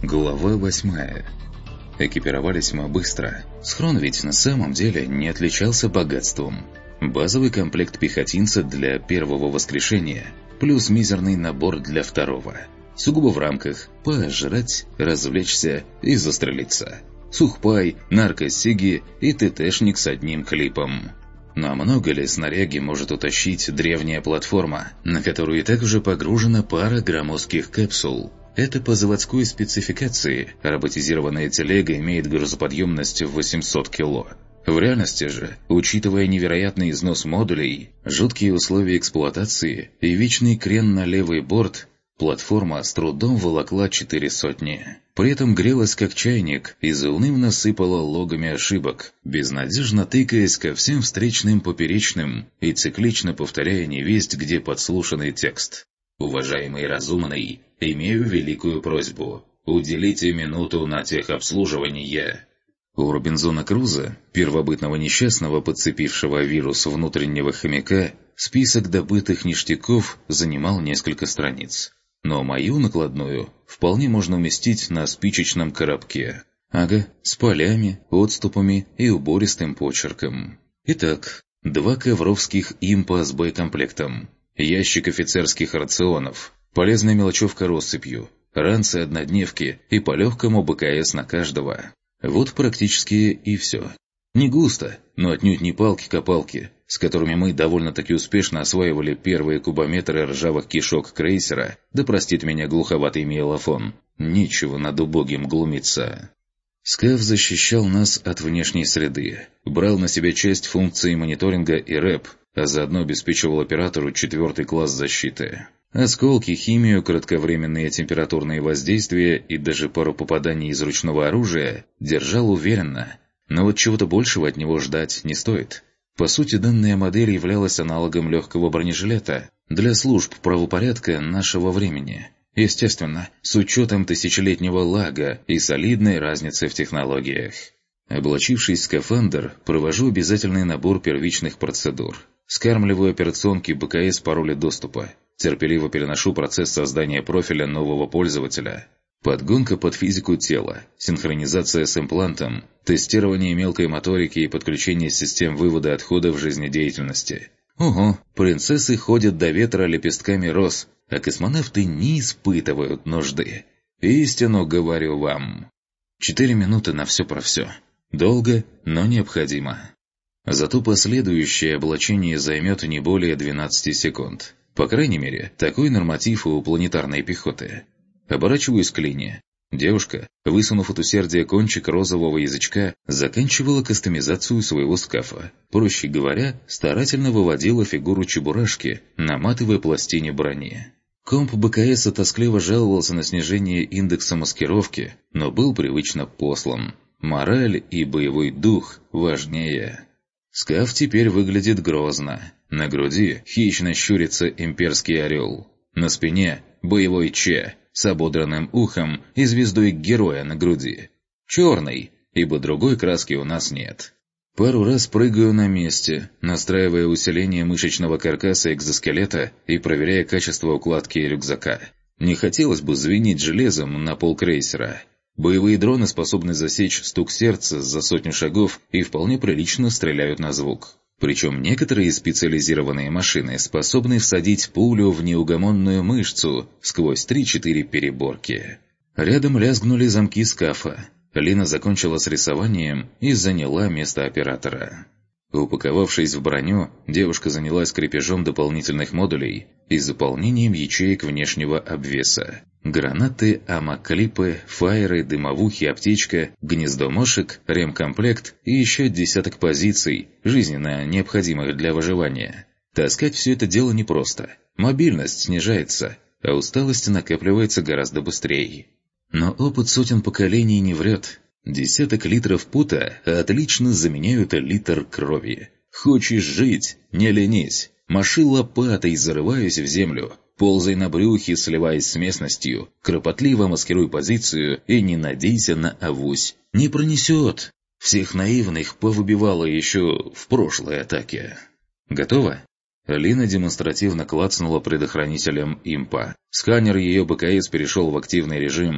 Глава 8. Экипировались мы быстро. Схрон ведь на самом деле не отличался богатством. Базовый комплект пехотинца для первого воскрешения, плюс мизерный набор для второго. Сугубо в рамках пожрать, развлечься и застрелиться. Сухпай, наркосиги и ТТшник с одним клипом. Но много ли снаряги может утащить древняя платформа, на которую и так уже погружена пара громоздких капсул? Это по заводской спецификации. Роботизированная телега имеет грузоподъемность в 800 кг. В реальности же, учитывая невероятный износ модулей, жуткие условия эксплуатации и вечный крен на левый борт, платформа с трудом волокла 400. При этом грелась как чайник и заунывно сыпала логами ошибок, безнадежно тыкаясь ко всем встречным поперечным и циклично повторяя невесть где подслушанный текст. «Уважаемый разумный, имею великую просьбу. Уделите минуту на техобслуживание». У Робинзона Круза, первобытного несчастного, подцепившего вирус внутреннего хомяка, список добытых ништяков занимал несколько страниц. Но мою накладную вполне можно уместить на спичечном коробке. Ага, с полями, отступами и убористым почерком. Итак, 2 ковровских импа с боекомплектом, ящик офицерских рационов, полезная мелочевка россыпью, ранцы-однодневки и по легкому БКС на каждого. Вот практически и все. Не густо, но отнюдь не палки-копалки, с которыми мы довольно-таки успешно осваивали первые кубометры ржавых кишок крейсера, да простит меня глуховатый миелофон. Нечего над убогим глумиться. СКАФ защищал нас от внешней среды, брал на себя часть функций мониторинга и рэп, а заодно обеспечивал оператору 4-й класс защиты. Осколки, химию, кратковременные температурные воздействия и даже пару попаданий из ручного оружия держал уверенно, но вот чего-то большего от него ждать не стоит. По сути, данная модель являлась аналогом легкого бронежилета для служб правопорядка нашего времени. Естественно, с учетом тысячелетнего лага и солидной разницы в технологиях. Облачившись в скафандр, провожу обязательный набор первичных процедур. Скармливаю операционке БКС пароли доступа. Терпеливо переношу процесс создания профиля нового пользователя. Подгонка под физику тела, синхронизация с имплантом, тестирование мелкой моторики и подключение систем вывода отходов жизнедеятельности. Ого, принцессы ходят до ветра лепестками роз, а космонавты не испытывают нужды. Истину говорю вам. 4 минуты на все про все. Долго, но необходимо. Зато последующее облачение займет не более 12 секунд. По крайней мере, такой норматив у планетарной пехоты. Оборачиваюсь к Лине. Девушка, высунув от усердия кончик розового язычка, заканчивала кастомизацию своего скафа. Проще говоря, старательно выводила фигуру чебурашки, наматывая пластине брони. Комп БКС тоскливо жаловался на снижение индекса маскировки, но был привычно послан. Мораль и боевой дух важнее. Скаф теперь выглядит грозно. На груди хищно щурится имперский орел. На спине боевой Че с ободранным ухом и звездой героя на груди. Черный, ибо другой краски у нас нет. Пару раз прыгаю на месте, настраивая усиление мышечного каркаса экзоскелета и проверяя качество укладки рюкзака. Не хотелось бы звенеть железом на пол крейсера. Боевые дроны способны засечь стук сердца за 100 шагов и вполне прилично стреляют на звук. Причем некоторые специализированные машины способны всадить пулю в неугомонную мышцу сквозь 3-4 переборки. Рядом лязгнули замки скафа. Лина закончила с рисованием и заняла место оператора. Упаковавшись в броню, девушка занялась крепежом дополнительных модулей и заполнением ячеек внешнего обвеса. Гранаты, амок-клипы, фаеры, дымовухи, аптечка, гнездо мошек, ремкомплект и еще десяток позиций, жизненно необходимых для выживания. Таскать все это дело непросто. Мобильность снижается, а усталость накапливается гораздо быстрее. Но опыт сотен поколений не врет. Десяток литров пута отлично заменяют литр крови. Хочешь жить? Не ленись. Маши лопатой, зарываясь в землю. Ползай на брюхе, сливаясь с местностью. Кропотливо маскируй позицию и не надейся на авось. Не пронесет. Всех наивных повыбивало еще в прошлой атаке. Готово? Лина демонстративно клацнула предохранителем импа. Сканер ее БКС перешел в активный режим.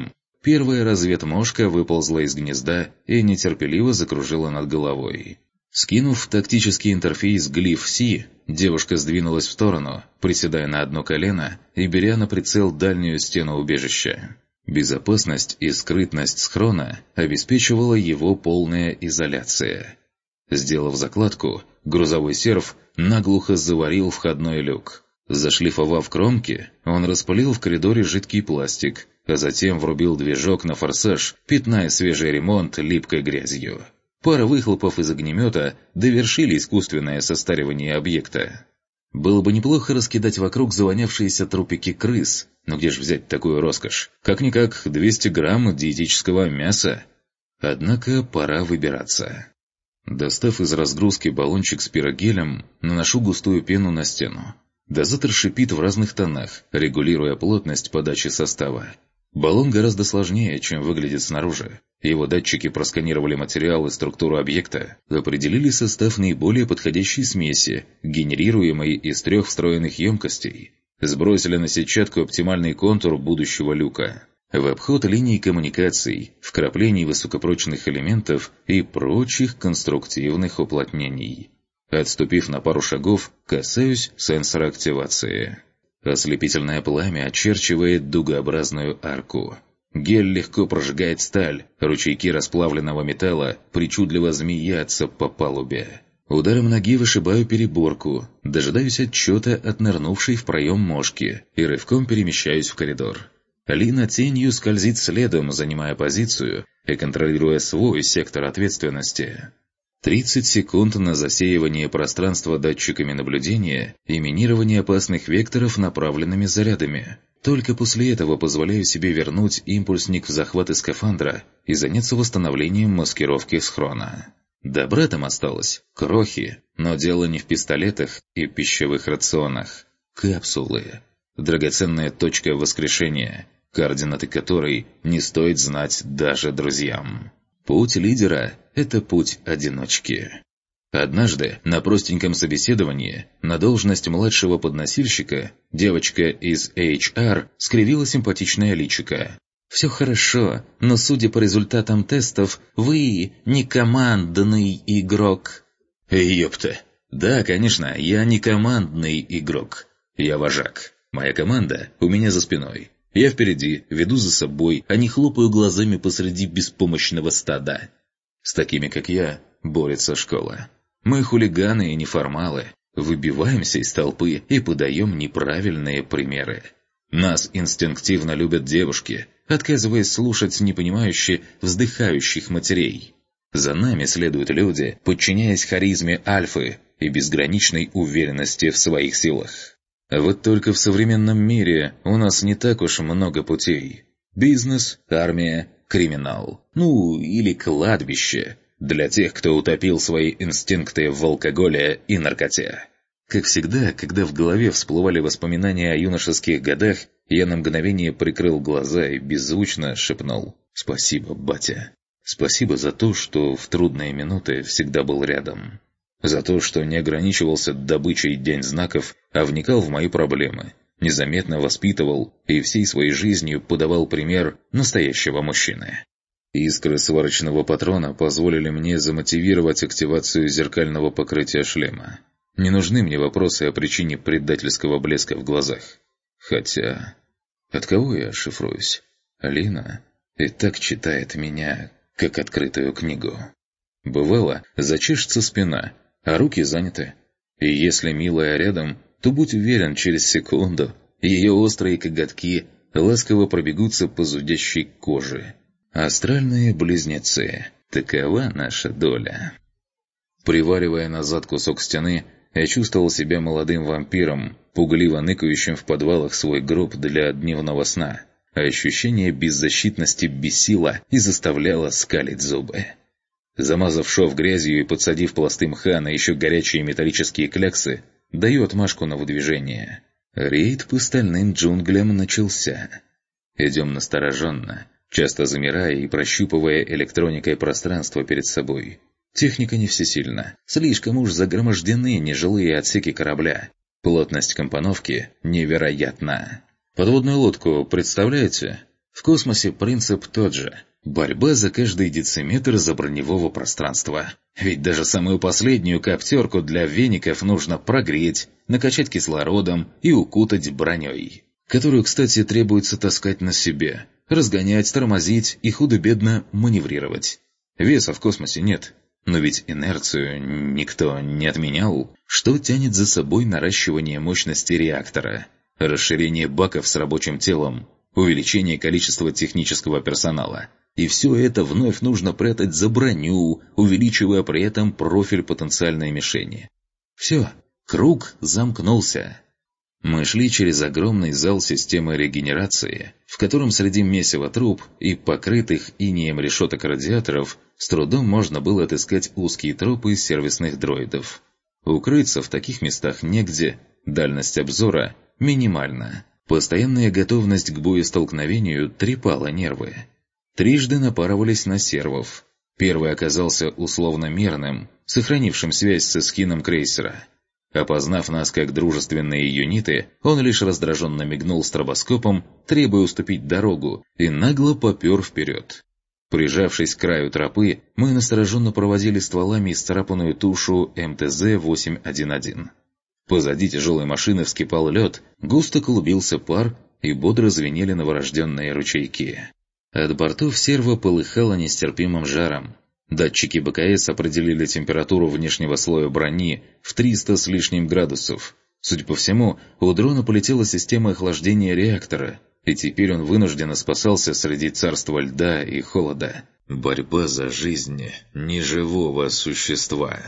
Первая разведмошка выползла из гнезда и нетерпеливо закружила над головой. Скинув тактический интерфейс Glyph-C, девушка сдвинулась в сторону, приседая на одно колено и беря на прицел дальнюю стену убежища. Безопасность и скрытность схрона обеспечивала его полная изоляция. Сделав закладку, грузовой серф наглухо заварил входной люк. Зашлифовав кромки, он распылил в коридоре жидкий пластик, а затем врубил движок на форсаж, пятная свежий ремонт липкой грязью. Пара выхлопов из огнемета довершили искусственное состаривание объекта. Было бы неплохо раскидать вокруг завонявшиеся трупики крыс, но где же взять такую роскошь? Как-никак 200 грамм диетического мяса. Однако пора выбираться. Достав из разгрузки баллончик с пирогелем, наношу густую пену на стену. Дозатор шипит в разных тонах, регулируя плотность подачи состава. Баллон гораздо сложнее, чем выглядит снаружи. Его датчики просканировали материал и структуру объекта, определили состав наиболее подходящей смеси, генерируемой из 3 встроенных емкостей. Сбросили на сетчатку оптимальный контур будущего люка. В обход линий коммуникаций, вкраплений высокопрочных элементов и прочих конструктивных уплотнений. Отступив на пару шагов, касаюсь сенсора активации. Ослепительное пламя очерчивает дугообразную арку. Гель легко прожигает сталь, ручейки расплавленного металла причудливо змеятся по палубе. Ударом ноги вышибаю переборку, дожидаюсь отчета от нырнувшей в проем мошки и рывком перемещаюсь в коридор. Лина тенью скользит следом, занимая позицию и контролируя свой сектор ответственности. 30 секунд на засеивание пространства датчиками наблюдения и минирование опасных векторов направленными зарядами. Только после этого позволяю себе вернуть импульсник в захват из скафандра и заняться восстановлением маскировки схрона. Добра там осталось, крохи, но дело не в пистолетах и пищевых рационах. Капсулы. Драгоценная точка воскрешения, координаты которой не стоит знать даже друзьям. Путь лидера – это путь одиночки. Однажды на простеньком собеседовании на должность младшего подносильщика девочка из HR скривила симпатичное личико. «Все хорошо, но судя по результатам тестов, вы не командный игрок». «Ёпта! Да, конечно, я не командный игрок. Я вожак. Моя команда у меня за спиной. Я впереди, веду за собой, а не хлопаю глазами посреди беспомощного стада. С такими, как я, борется школа. Мы хулиганы и неформалы, выбиваемся из толпы и подаем неправильные примеры. Нас инстинктивно любят девушки, отказываясь слушать непонимающие, вздыхающих матерей. За нами следуют люди, подчиняясь харизме альфы и безграничной уверенности в своих силах. Вот только в современном мире у нас не так уж много путей. Бизнес, армия, криминал. Ну, или кладбище. Для тех, кто утопил свои инстинкты в алкоголе и наркоте. Как всегда, когда в голове всплывали воспоминания о юношеских годах, я на мгновение прикрыл глаза и беззвучно шепнул «Спасибо, батя». Спасибо за то, что в трудные минуты всегда был рядом. За то, что не ограничивался добычей день знаков, а вникал в мои проблемы, незаметно воспитывал и всей своей жизнью подавал пример настоящего мужчины. Искры сварочного патрона позволили мне замотивировать активацию зеркального покрытия шлема. Не нужны мне вопросы о причине предательского блеска в глазах. Хотя... От кого я шифруюсь? Алина и так читает меня, как открытую книгу. Бывало, зачешется спина, а руки заняты. И если милая рядом, то будь уверен, через секунду ее острые коготки ласково пробегутся по зудящей коже. Астральные близнецы. Такова наша доля. Приваривая назад кусок стены, я чувствовал себя молодым вампиром, пугливо ныкающим в подвалах свой гроб для дневного сна. А ощущение беззащитности бесило и заставляло скалить зубы. Замазав шов грязью и подсадив пласты мха на еще горячие металлические кляксы, даю отмашку на выдвижение. Рейд по стальным джунглям начался. Идем настороженно, часто замирая и прощупывая электроникой пространство перед собой. Техника не всесильна, слишком уж загромождены нежилые отсеки корабля. Плотность компоновки невероятна. Подводную лодку представляете? В космосе принцип тот же. Борьба за каждый дециметр заброневого пространства. Ведь даже самую последнюю коптерку для веников нужно прогреть, накачать кислородом и укутать броней. Которую, кстати, требуется таскать на себе, разгонять, тормозить и худо-бедно маневрировать. Веса в космосе нет. Но ведь инерцию никто не отменял, что тянет за собой наращивание мощности реактора, расширение баков с рабочим телом, увеличение количества технического персонала. И все это вновь нужно прятать за броню, увеличивая при этом профиль потенциальной мишени. Все, круг замкнулся. Мы шли через огромный зал системы регенерации, в котором среди месива труб и покрытых инеем решеток радиаторов с трудом можно было отыскать узкие тропы сервисных дроидов. Укрыться в таких местах негде, дальность обзора минимальна. Постоянная готовность к боестолкновению трепала нервы. Трижды напарывались на сервов. Первый оказался условно мирным, сохранившим связь с эскином крейсера. Опознав нас как дружественные юниты, он лишь раздраженно мигнул стробоскопом, требуя уступить дорогу, и нагло попер вперед. Прижавшись к краю тропы, мы настороженно проводили стволами исцарапанную тушу МТЗ-811. Позади тяжелой машины вскипал лед, густо клубился пар и бодро звенели новорожденные ручейки. От бортов серво полыхало нестерпимым жаром. Датчики БКС определили температуру внешнего слоя брони в 300 с лишним градусов. Судя по всему, у дрона полетела система охлаждения реактора, и теперь он вынужденно спасался среди царства льда и холода. Борьба за жизнь неживого существа.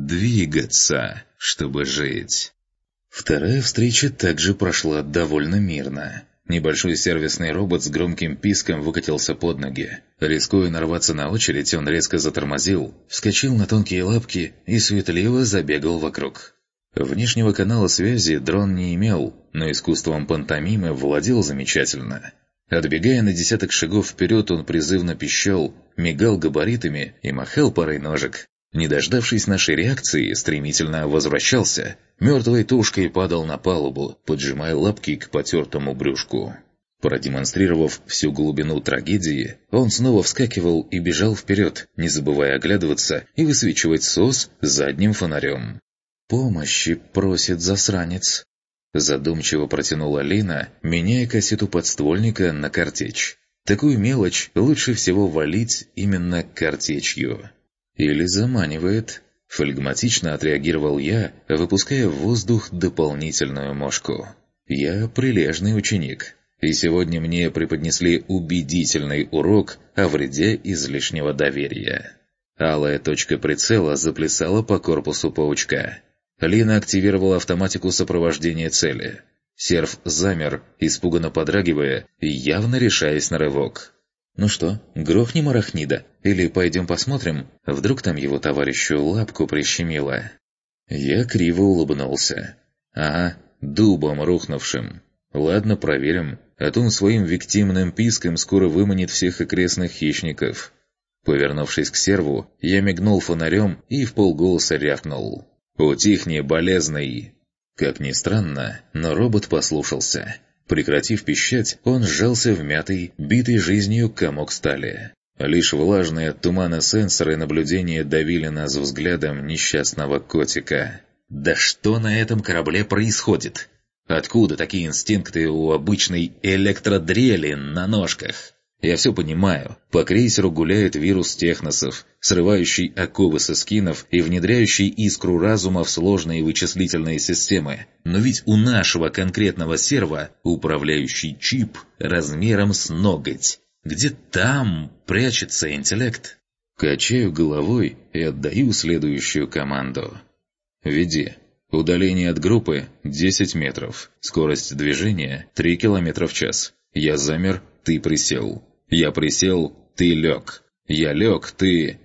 Двигаться, чтобы жить. Вторая встреча также прошла довольно мирно. Небольшой сервисный робот с громким писком выкатился под ноги. Рискуя нарваться на очередь, он резко затормозил, вскочил на тонкие лапки и суетливо забегал вокруг. Внешнего канала связи дрон не имел, но искусством пантомимы владел замечательно. Отбегая на десяток шагов вперед, он призывно пищал, мигал габаритами и махал парой ножек. Не дождавшись нашей реакции, стремительно возвращался, мертвой тушкой падал на палубу, поджимая лапки к потертому брюшку. Продемонстрировав всю глубину трагедии, он снова вскакивал и бежал вперед, не забывая оглядываться и высвечивать СОС задним фонарем. «Помощи просит засранец», — задумчиво протянула Лина, меняя кассету подствольника на картечь. Такую мелочь лучше всего валить именно картечью. «Или заманивает», — флегматично отреагировал я, выпуская в воздух дополнительную мошку. «Я прилежный ученик, и сегодня мне преподнесли убедительный урок о вреде излишнего доверия». Алая точка прицела заплясала по корпусу паучка. Лина активировала автоматику сопровождения цели. Серв замер, испуганно подрагивая и явно решаясь на рывок. «Ну что, грохнем арахнида? Или пойдем посмотрим? Вдруг там его товарищу лапку прищемило?» Я криво улыбнулся. «Ага, дубом рухнувшим. Ладно, проверим, а то он своим виктимным писком скоро выманит всех окрестных хищников». Повернувшись к серву, я мигнул фонарем и вполголоса рявкнул: «Утихни, болезный!» Как ни странно, но робот послушался. Прекратив пищать, он сжался в мятый, битый жизнью комок стали. Лишь влажные от тумана сенсоры наблюдения давили нас взглядом несчастного котика. «Да что на этом корабле происходит? Откуда такие инстинкты у обычной электродрели на ножках?» Я все понимаю. По крейсеру гуляет вирус техносов, срывающий оковы со скинов и внедряющий искру разума в сложные вычислительные системы. Но ведь у нашего конкретного серва управляющий чип размером с ноготь. Где там прячется интеллект? Качаю головой и отдаю следующую команду. «Веди. Удаление от группы 10 метров. Скорость движения 3 км в час. Я замер, ты присел. Я присел, ты лег. Я лег, ты...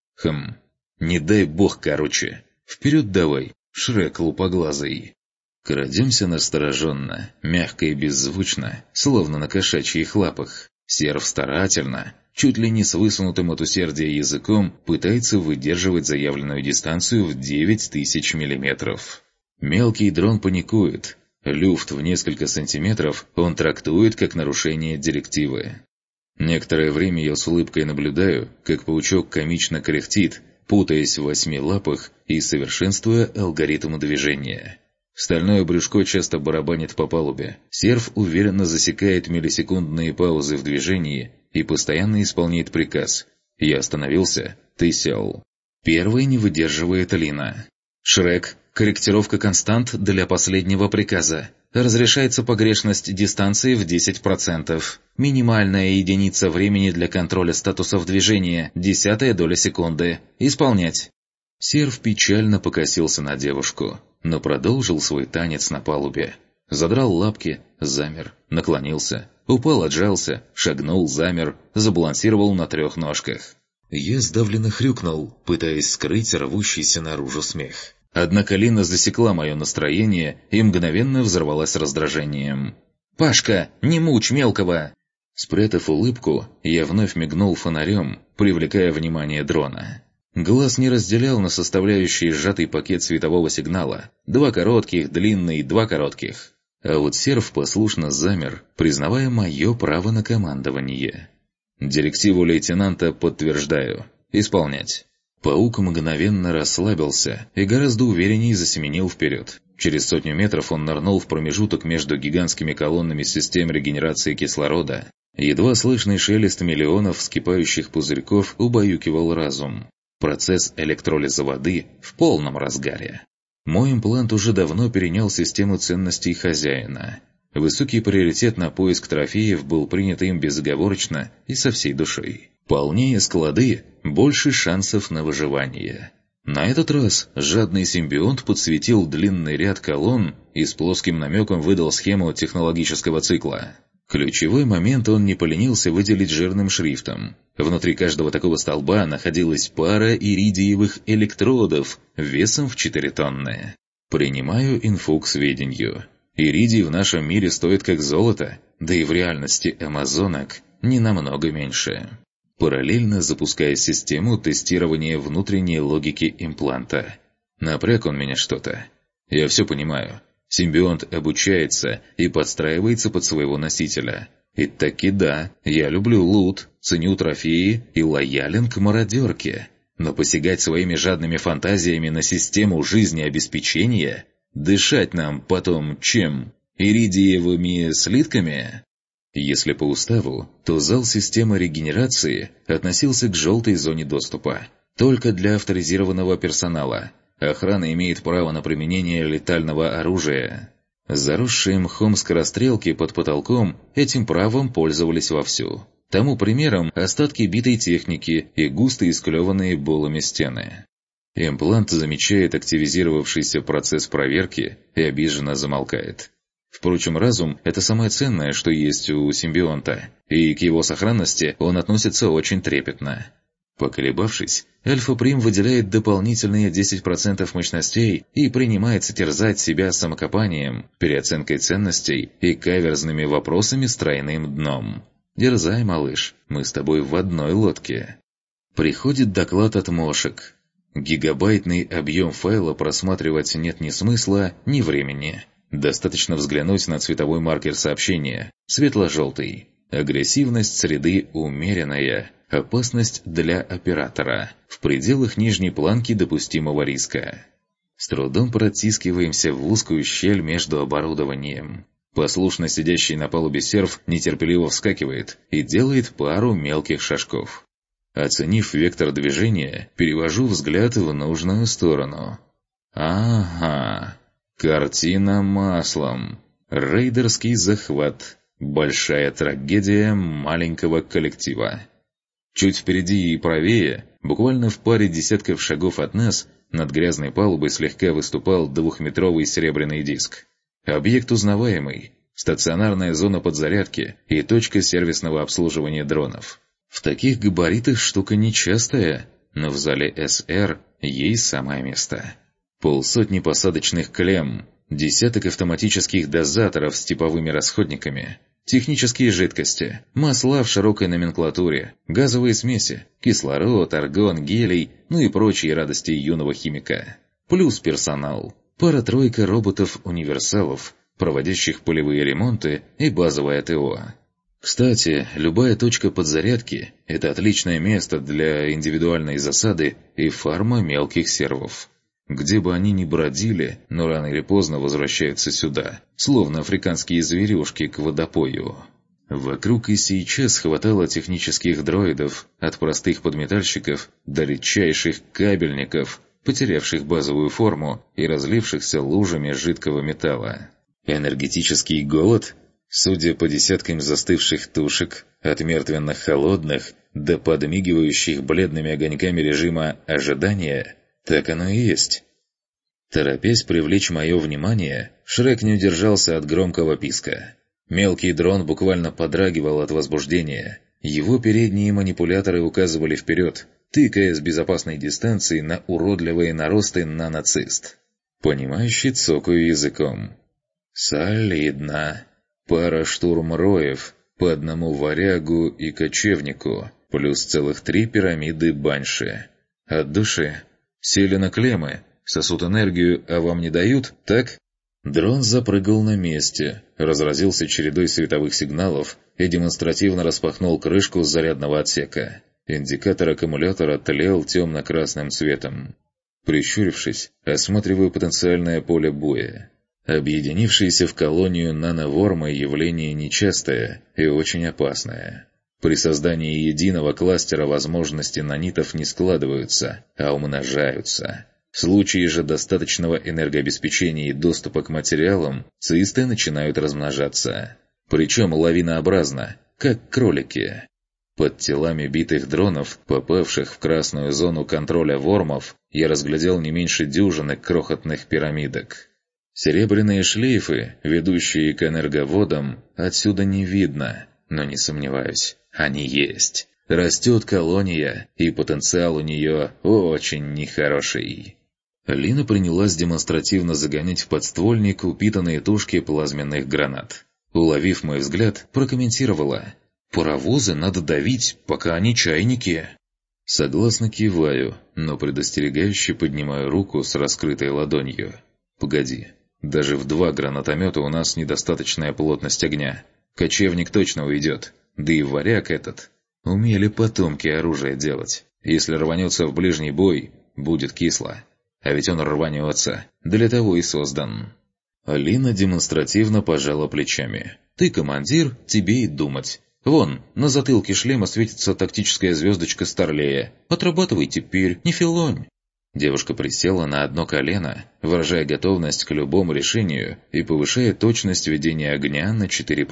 Не дай бог, короче. Вперед давай, Шрек лупоглазый». Крадемся настороженно, мягко и беззвучно, словно на кошачьих лапах. Серв старательно, чуть ли не с высунутым от усердия языком, пытается выдерживать заявленную дистанцию в 9000 миллиметров. Мелкий дрон паникует. Люфт в несколько сантиметров он трактует как нарушение директивы. Некоторое время я с улыбкой наблюдаю, как паучок комично кряхтит, путаясь в 8 лапах и совершенствуя алгоритм движения. Стальное брюшко часто барабанит по палубе. Серф уверенно засекает миллисекундные паузы в движении и постоянно исполняет приказ. Я остановился, ты сел. Первой не выдерживает Лина. «Шрек, корректировка констант для последнего приказа. Разрешается погрешность дистанции в 10%. Минимальная единица времени для контроля статусов движения – 0,1 доля секунды. Исполнять». Серф печально покосился на девушку, но продолжил свой танец на палубе. Задрал лапки, замер, наклонился, упал, отжался, шагнул, замер, забалансировал на 3 ножках. Я сдавленно хрюкнул, пытаясь скрыть рвущийся наружу смех. Однако Лина засекла мое настроение и мгновенно взорвалась раздражением. «Пашка, не мучь мелкого!» Спрятав улыбку, я вновь мигнул фонарем, привлекая внимание дрона. Глаз не разделял на составляющие сжатый пакет светового сигнала. 2 коротких, длинный, 2 коротких. А вот серф послушно замер, признавая мое право на командование. Директиву лейтенанта подтверждаю. Исполнять. Паук мгновенно расслабился и гораздо увереннее засеменил вперед. Через 100 метров он нырнул в промежуток между гигантскими колоннами систем регенерации кислорода. Едва слышный шелест миллионов вскипающих пузырьков убаюкивал разум. Процесс электролиза воды в полном разгаре. Мой имплант уже давно перенял систему ценностей хозяина. Высокий приоритет на поиск трофеев был принят им безоговорочно и со всей душой. Полнее склады, больше шансов на выживание. На этот раз жадный симбионт подсветил длинный ряд колонн и с плоским намеком выдал схему технологического цикла. Ключевой момент он не поленился выделить жирным шрифтом. Внутри каждого такого столба находилась пара иридиевых электродов весом в 4 тонны. Принимаю инфу к сведению. Иридий в нашем мире стоит как золото, да и в реальности амазонок не намного меньше. Параллельно запуская систему тестирования внутренней логики импланта. Напряг он меня что-то. Я все понимаю. Симбионт обучается и подстраивается под своего носителя. И таки да, я люблю лут, ценю трофеи и лоялен к мародерке. Но посягать своими жадными фантазиями на систему жизнеобеспечения? Дышать нам потом чем? Иридиевыми слитками? Если по уставу, то зал системы регенерации относился к желтой зоне доступа. Только для авторизированного персонала. Охрана имеет право на применение летального оружия. Заросшие мхом скорострелки под потолком этим правом пользовались вовсю. Тому примером остатки битой техники и густо исклеванные булами стены. Имплант замечает активизировавшийся процесс проверки и обиженно замолкает. Впрочем, разум – это самое ценное, что есть у симбионта, и к его сохранности он относится очень трепетно. Поколебавшись, Альфа-Прим выделяет дополнительные 10% мощностей и принимается терзать себя самокопанием, переоценкой ценностей и каверзными вопросами с тройным дном. Дерзай, малыш, мы с тобой в одной лодке. Приходит доклад от мошек. Гигабайтный объем файла просматривать нет ни смысла, ни времени. Достаточно взглянуть на цветовой маркер сообщения – светло-желтый. Агрессивность среды умеренная. Опасность для оператора. В пределах нижней планки допустимого риска. С трудом протискиваемся в узкую щель между оборудованием. Послушно сидящий на палубе серф нетерпеливо вскакивает и делает пару мелких шажков. Оценив вектор движения, перевожу взгляд в нужную сторону. Ага. Картина маслом. Рейдерский захват. Большая трагедия маленького коллектива. Чуть впереди и правее, буквально в паре десятков шагов от нас, над грязной палубой слегка выступал 2-метровый серебряный диск. Объект узнаваемый, стационарная зона подзарядки и точка сервисного обслуживания дронов. В таких габаритах штука нечастая, но в зале СР ей самое место. 50 посадочных клемм, десяток автоматических дозаторов с типовыми расходниками, технические жидкости, масла в широкой номенклатуре, газовые смеси, кислород, аргон, гелий, ну и прочие радости юного химика. Плюс персонал, пара-тройка роботов-универсалов, проводящих полевые ремонты и базовое ТО. Кстати, любая точка подзарядки – это отличное место для индивидуальной засады и фарма мелких сервов. Где бы они ни бродили, но рано или поздно возвращаются сюда, словно африканские зверюшки к водопою. Вокруг и сейчас хватало технических дроидов, от простых подметальщиков до редчайших кабельников, потерявших базовую форму и разлившихся лужами жидкого металла. Энергетический голод? Судя по десяткам застывших тушек, от мертвенно-холодных до подмигивающих бледными огоньками режима ожидания, так оно и есть. Торопясь привлечь мое внимание, Шрек не удержался от громкого писка. Мелкий дрон буквально подрагивал от возбуждения. Его передние манипуляторы указывали вперед, тыкая с безопасной дистанции на уродливые наросты наноцист. Понимающий цокаю языком. Солидно. Пара штурмроев, по одному варягу и кочевнику, плюс целых 3 пирамиды банши. От души. Сели на клеммы, сосут энергию, а вам не дают, так? Дрон запрыгал на месте, разразился чередой световых сигналов и демонстративно распахнул крышку зарядного отсека. Индикатор аккумулятора тлел темно-красным цветом. Прищурившись, осматриваю потенциальное поле боя. Объединившиеся в колонию нановормы явление нечастое и очень опасное. При создании единого кластера возможности нанитов не складываются, а умножаются. В случае же достаточного энергообеспечения и доступа к материалам, цисты начинают размножаться. Причем лавинообразно, как кролики. Под телами битых дронов, попавших в красную зону контроля вормов, я разглядел не меньше дюжины крохотных пирамидок. Серебряные шлейфы, ведущие к энерговодам, отсюда не видно, но не сомневаюсь, они есть. Растет колония, и потенциал у нее очень нехороший. Лина принялась демонстративно загонять в подствольник упитанные тушки плазменных гранат. Уловив мой взгляд, прокомментировала: «Паровозы надо давить, пока они чайники». Согласно киваю, но предостерегающе поднимаю руку с раскрытой ладонью. «Погоди. Даже в 2 гранатомета у нас недостаточная плотность огня. Кочевник точно уйдет. Да и варяг этот. Умели потомки оружие делать. Если рванется в ближний бой, будет кисло. А ведь он рванется. Для того и создан». Алина демонстративно пожала плечами. «Ты командир, тебе и думать. Вон, на затылке шлема светится тактическая звездочка Старлея. Отрабатывай теперь, не филонь». Девушка присела на одно колено, выражая готовность к любому решению и повышая точность ведения огня на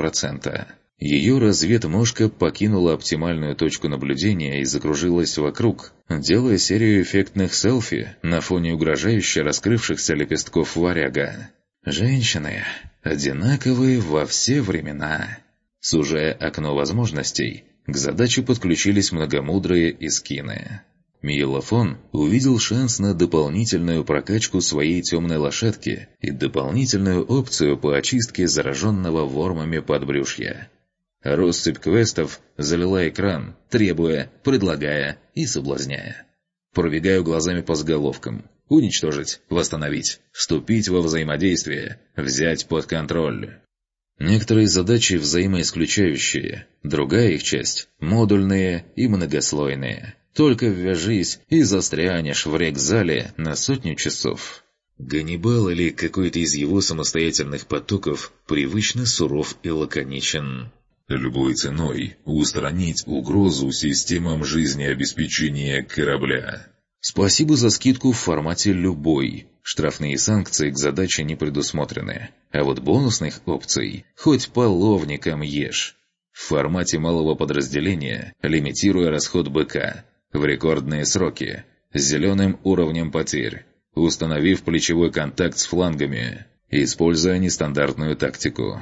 4%. Ее разведмошка покинула оптимальную точку наблюдения и закружилась вокруг, делая серию эффектных селфи на фоне угрожающе раскрывшихся лепестков варяга. Женщины одинаковые во все времена. Сужая окно возможностей, к задаче подключились многомудрые эскины. Миелофон увидел шанс на дополнительную прокачку своей темной лошадки и дополнительную опцию по очистке зараженного вормами подбрюшья. Россыпь квестов залила экран, требуя, предлагая и соблазняя. Пробегаю глазами по заголовкам. Уничтожить, восстановить, вступить во взаимодействие, взять под контроль. Некоторые задачи взаимоисключающие, другая их часть – модульные и многослойные. Только ввяжись и застрянешь в рекзале на 100 часов. Ганнибал или какой-то из его самостоятельных потоков привычно суров и лаконичен. Любой ценой устранить угрозу системам жизнеобеспечения корабля. Спасибо за скидку в формате «любой». Штрафные санкции к задаче не предусмотрены. А вот бонусных опций хоть половником ешь. В формате малого подразделения, лимитируя расход БК. В рекордные сроки, с зеленым уровнем потерь, установив плечевой контакт с флангами, используя нестандартную тактику.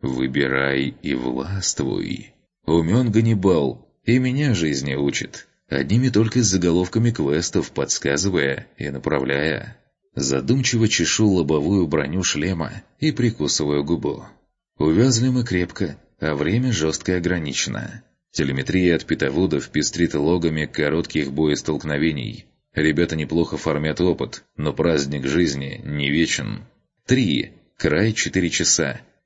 Выбирай и властвуй. Умен Ганнибал, и меня жизни учит, одними только заголовками квестов подсказывая и направляя. Задумчиво чешу лобовую броню шлема и прикусываю губу. Увязли мы крепко, а время жестко ограничено. Телеметрия от питоводов пестрит логами коротких боестолкновений. Ребята неплохо фармят опыт, но праздник жизни не вечен. 3. Край 4 часа.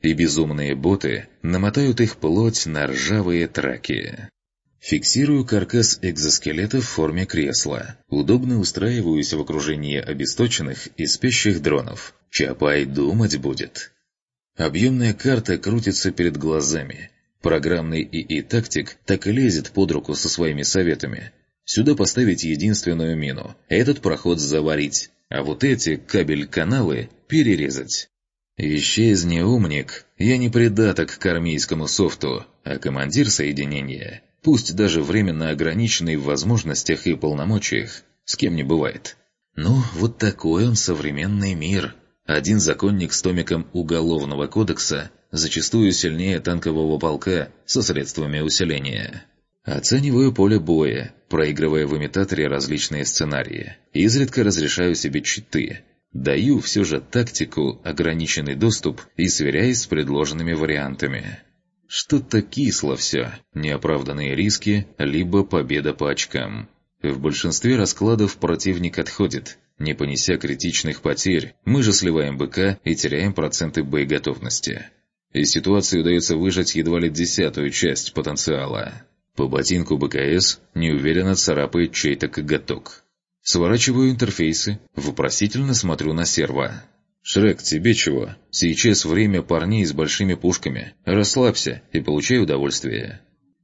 и безумные боты намотают их плоть на ржавые траки. Фиксирую каркас экзоскелета в форме кресла, удобно устраиваюсь в окружении обесточенных и спящих дронов. Чапай думать будет. Объемная карта крутится перед глазами. Программный ИИ-тактик так и лезет под руку со своими советами. Сюда поставить единственную мину, этот проход заварить, а вот эти кабель-каналы перерезать. Исчезни, умник, я не придаток к армейскому софту, а командир соединения, пусть даже временно ограниченный в возможностях и полномочиях, с кем не бывает. Ну, вот такой он современный мир. Один законник с томиком Уголовного кодекса зачастую сильнее танкового полка со средствами усиления. Оцениваю поле боя, проигрывая в имитаторе различные сценарии. Изредка разрешаю себе читы. Даю все же тактику, ограниченный доступ и сверяюсь с предложенными вариантами. Что-то кисло все, неоправданные риски, либо победа по очкам. В большинстве раскладов противник отходит. Не понеся критичных потерь, мы же сливаем БК и теряем проценты боеготовности. Из ситуации удается выжать едва ли 10-ую часть потенциала. По ботинку БКС неуверенно царапает чей-то коготок. Сворачиваю интерфейсы, вопросительно смотрю на серва. «Шрек, тебе чего? Сейчас время парней с большими пушками. Расслабься и получай удовольствие».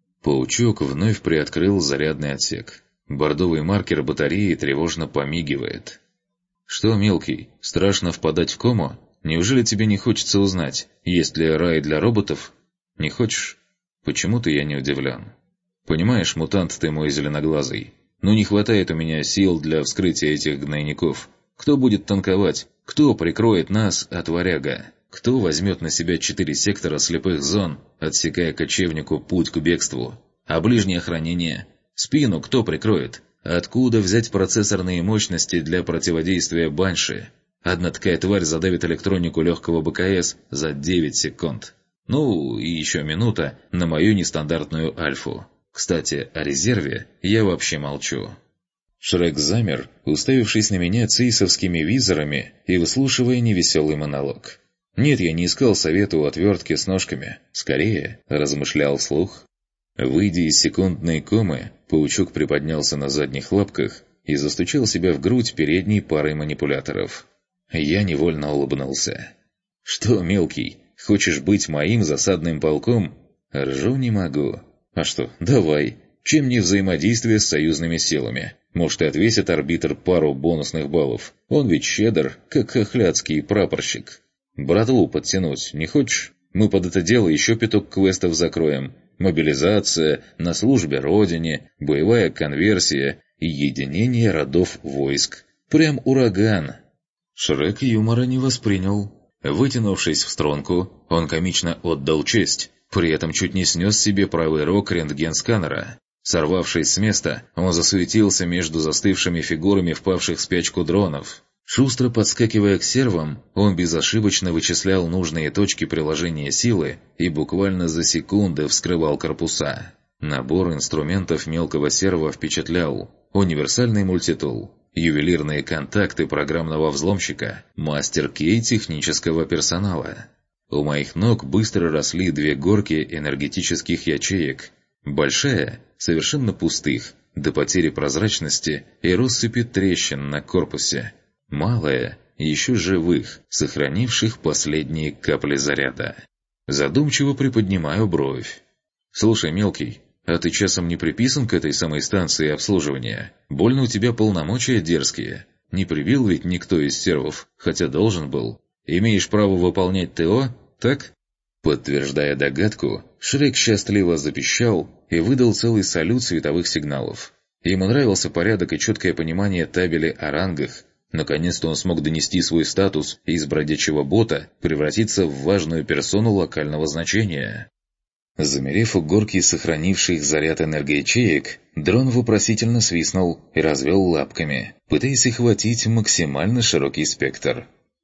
Паучок вновь приоткрыл зарядный отсек. Бордовый маркер батареи тревожно помигивает. «Что, мелкий, страшно впадать в кому? Неужели тебе не хочется узнать, есть ли рай для роботов? Не хочешь? Почему-то я не удивлен. Понимаешь, мутант ты мой зеленоглазый, но не хватает у меня сил для вскрытия этих гнойников. Кто будет танковать? Кто прикроет нас от варяга? Кто возьмет на себя 4 сектора слепых зон, отсекая кочевнику путь к бегству? А ближнее охранение? Спину кто прикроет? Откуда взять процессорные мощности для противодействия Банши? Одна такая тварь задавит электронику легкого БКС за 9 секунд. Ну, и еще минута на мою нестандартную альфу. Кстати, о резерве я вообще молчу. Шрек замер, уставившись на меня цейсовскими визорами и выслушивая невеселый монолог. Нет, я не искал совета у отвертки с ножками. Скорее, размышлял вслух. Выйдя из секундной комы, паучок приподнялся на задних лапках и застучал себя в грудь передней парой манипуляторов. Я невольно улыбнулся. «Что, мелкий, хочешь быть моим засадным полком?» «Ржу не могу». «А что, давай. Чем не взаимодействие с союзными силами? Может, и отвесит арбитр пару бонусных баллов. Он ведь щедр, как хохлядский прапорщик. Братву подтянуть не хочешь? Мы под это дело еще 5 квестов закроем. Мобилизация, на службе родине, боевая конверсия и единение родов войск. Прям ураган». Шрек юмора не воспринял. Вытянувшись в струнку, он комично отдал честь. При этом чуть не снес себе правый рог рентген-сканера. Сорвавшись с места, он засуетился между застывшими фигурами впавших в спячку дронов. Шустро подскакивая к сервам, он безошибочно вычислял нужные точки приложения силы и буквально за секунды вскрывал корпуса. Набор инструментов мелкого серва впечатлял. Универсальный мультитул, ювелирные контакты программного взломщика, мастер-кей технического персонала. У моих ног быстро росли 2 горки энергетических ячеек. Большая, совершенно пустых, до потери прозрачности и россыпи трещин на корпусе. Малая, еще живых, сохранивших последние капли заряда. Задумчиво приподнимаю бровь. «Слушай, мелкий, а ты часом не приписан к этой самой станции обслуживания? Больно у тебя полномочия дерзкие. Не прибил ведь никто из сервов, хотя должен был. Имеешь право выполнять ТО, так?» Подтверждая догадку, Шрек счастливо запищал и выдал целый салют световых сигналов. Ему нравился порядок и четкое понимание табели о рангах. Наконец-то он смог донести свой статус и из бродячего бота превратиться в важную персону локального значения. Замерев у горки сохранивших заряд энергоячеек, дрон вопросительно свистнул и развел лапками, пытаясь охватить максимально широкий спектр.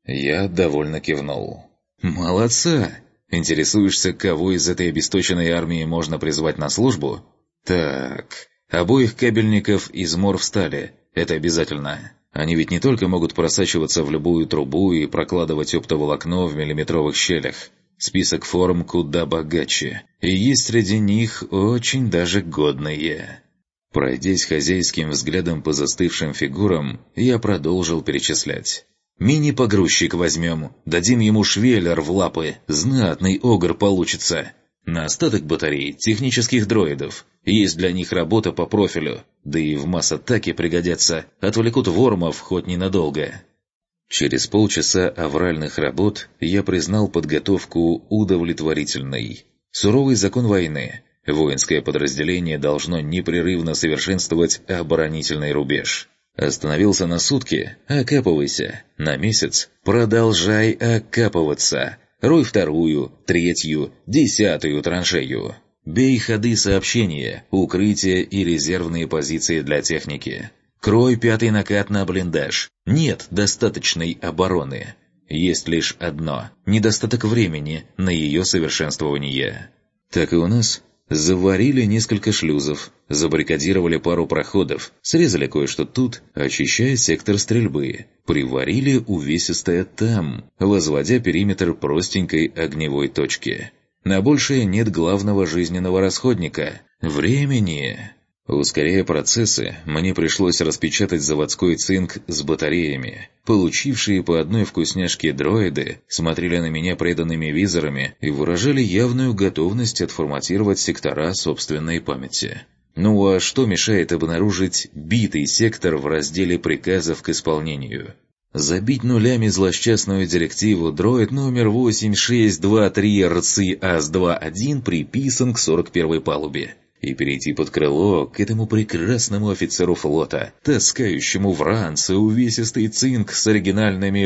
Я довольно кивнул. «Молодца! Интересуешься, кого из этой обесточенной армии можно призвать на службу? Так, обоих кабельников из мор встали, это обязательно. Они ведь не только могут просачиваться в любую трубу и прокладывать оптоволокно в миллиметровых щелях. Список форм куда богаче, и есть среди них очень даже годные. Пройдясь хозяйским взглядом по застывшим фигурам, я продолжил перечислять. «Мини-погрузчик возьмем, дадим ему швеллер в лапы, знатный огр получится. На остаток батарей технических дроидов. Есть для них работа по профилю, да и в масс-атаке пригодятся, отвлекут вормов хоть ненадолго». Через полчаса авральных работ я признал подготовку удовлетворительной. Суровый закон войны. Воинское подразделение должно непрерывно совершенствовать оборонительный рубеж. Остановился на сутки – окапывайся. На месяц – продолжай окапываться. Рой вторую, третью, 10-ю траншею. Бей ходы сообщения, укрытия и резервные позиции для техники. Крой 5-й накат на блиндаж. Нет достаточной обороны. Есть лишь одно – недостаток времени на ее совершенствование. Так и у нас. Заварили несколько шлюзов, забаррикадировали пару проходов, срезали кое-что тут, очищая сектор стрельбы, приварили увесистое там, возводя периметр простенькой огневой точки. На большее нет главного жизненного расходника – времени. Ускоряя процессы, мне пришлось распечатать заводской цинк с батареями. Получившие по одной вкусняшке дроиды смотрели на меня преданными визорами и выражали явную готовность отформатировать сектора собственной памяти. Ну а что мешает обнаружить битый сектор в разделе приказов к исполнению? Забить нулями злосчастную директиву «Дроид номер 8623 РЦ-АС-21 приписан к 41-й палубе» и перейти под крыло к этому прекрасному офицеру флота, таскающему в ранце увесистый цинк с оригинальными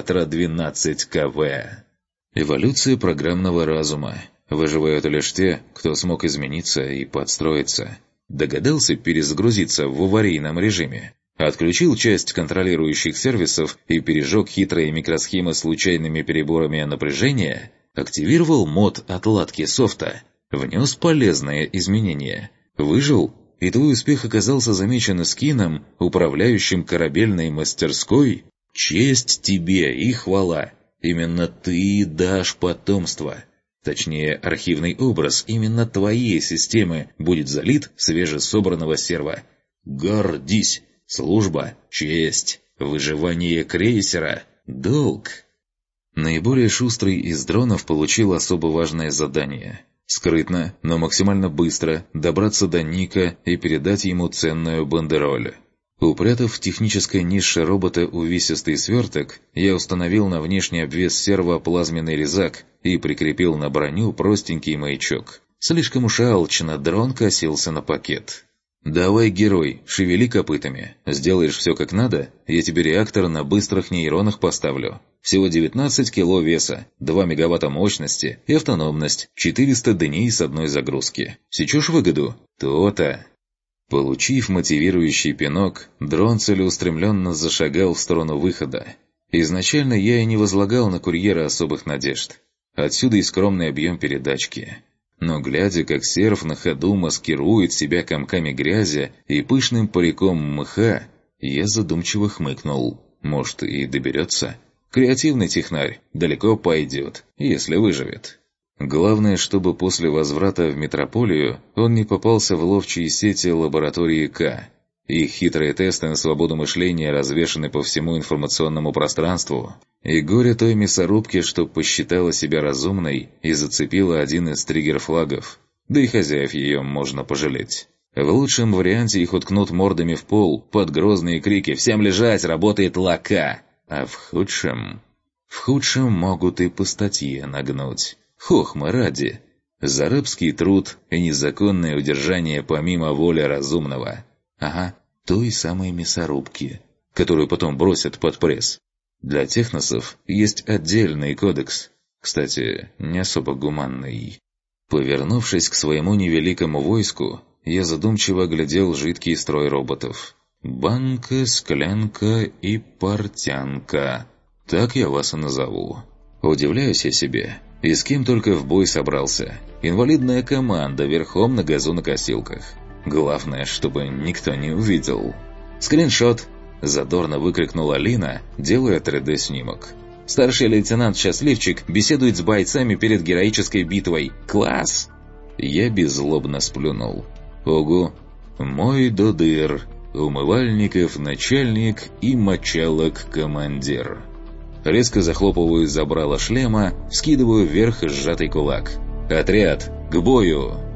Ватра-12 КВ. Эволюция программного разума. Выживают лишь те, кто смог измениться и подстроиться. Догадался перезагрузиться в аварийном режиме. Отключил часть контролирующих сервисов и пережег хитрые микросхемы случайными переборами напряжения. Активировал мод отладки софта. Внес полезные изменения. Выжил, и твой успех оказался замечен эскином, управляющим корабельной мастерской. Честь тебе и хвала. Именно ты дашь потомство. Точнее, архивный образ именно твоей системы будет залит свежесобранного серва. Гордись! Служба, честь, выживание крейсера, долг. Наиболее шустрый из дронов получил особо важное задание. Скрытно, но максимально быстро добраться до Ника и передать ему ценную бандероль. Упрятав в технической нише робота увесистый сверток, я установил на внешний обвес серва плазменный резак и прикрепил на броню простенький маячок. Слишком уж алчно дрон косился на пакет. «Давай, герой, шевели копытами. Сделаешь все как надо, я тебе реактор на быстрых нейронах поставлю. Всего 19 кило веса, 2 мегаватта мощности и автономность, 400 дней с одной загрузки. Сечешь выгоду? То-то!» Получив мотивирующий пинок, дрон целеустремленно зашагал в сторону выхода. Изначально я и не возлагал на курьера особых надежд. Отсюда и скромный объем передачки. Но глядя, как серф на ходу маскирует себя комками грязи и пышным париком мха, я задумчиво хмыкнул. Может, и доберется? Креативный технарь далеко пойдет, если выживет. Главное, чтобы после возврата в метрополию он не попался в ловчие сети лаборатории К. Их хитрые тесты на свободу мышления развешаны по всему информационному пространству. И горе той мясорубки, что посчитала себя разумной и зацепила один из триггер-флагов. Да и хозяев ее можно пожалеть. В лучшем варианте их уткнут мордами в пол под грозные крики «Всем лежать! Работает лака!» А в худшем могут и по статье нагнуть. Хохма ради. За рабский труд и незаконное удержание помимо воли разумного. Ага, той самой мясорубки, которую потом бросят под пресс. Для техносов есть отдельный кодекс, кстати, не особо гуманный. Повернувшись к своему невеликому войску, я задумчиво оглядел жидкий строй роботов. Банка, склянка и портянка. Так я вас и назову. Удивляюсь я себе. И с кем только в бой собрался. Инвалидная команда верхом на газонокосилках. Главное, чтобы никто не увидел. «Скриншот!» – задорно выкрикнула Алина, делая 3D-снимок. Старший лейтенант Счастливчик беседует с бойцами перед героической битвой. Класс!» Я беззлобно сплюнул. «Ого! Мой додыр, умывальников начальник и мочалок командир». Резко захлопываю забрало шлема, вскидываю вверх сжатый кулак. «Отряд, к бою!»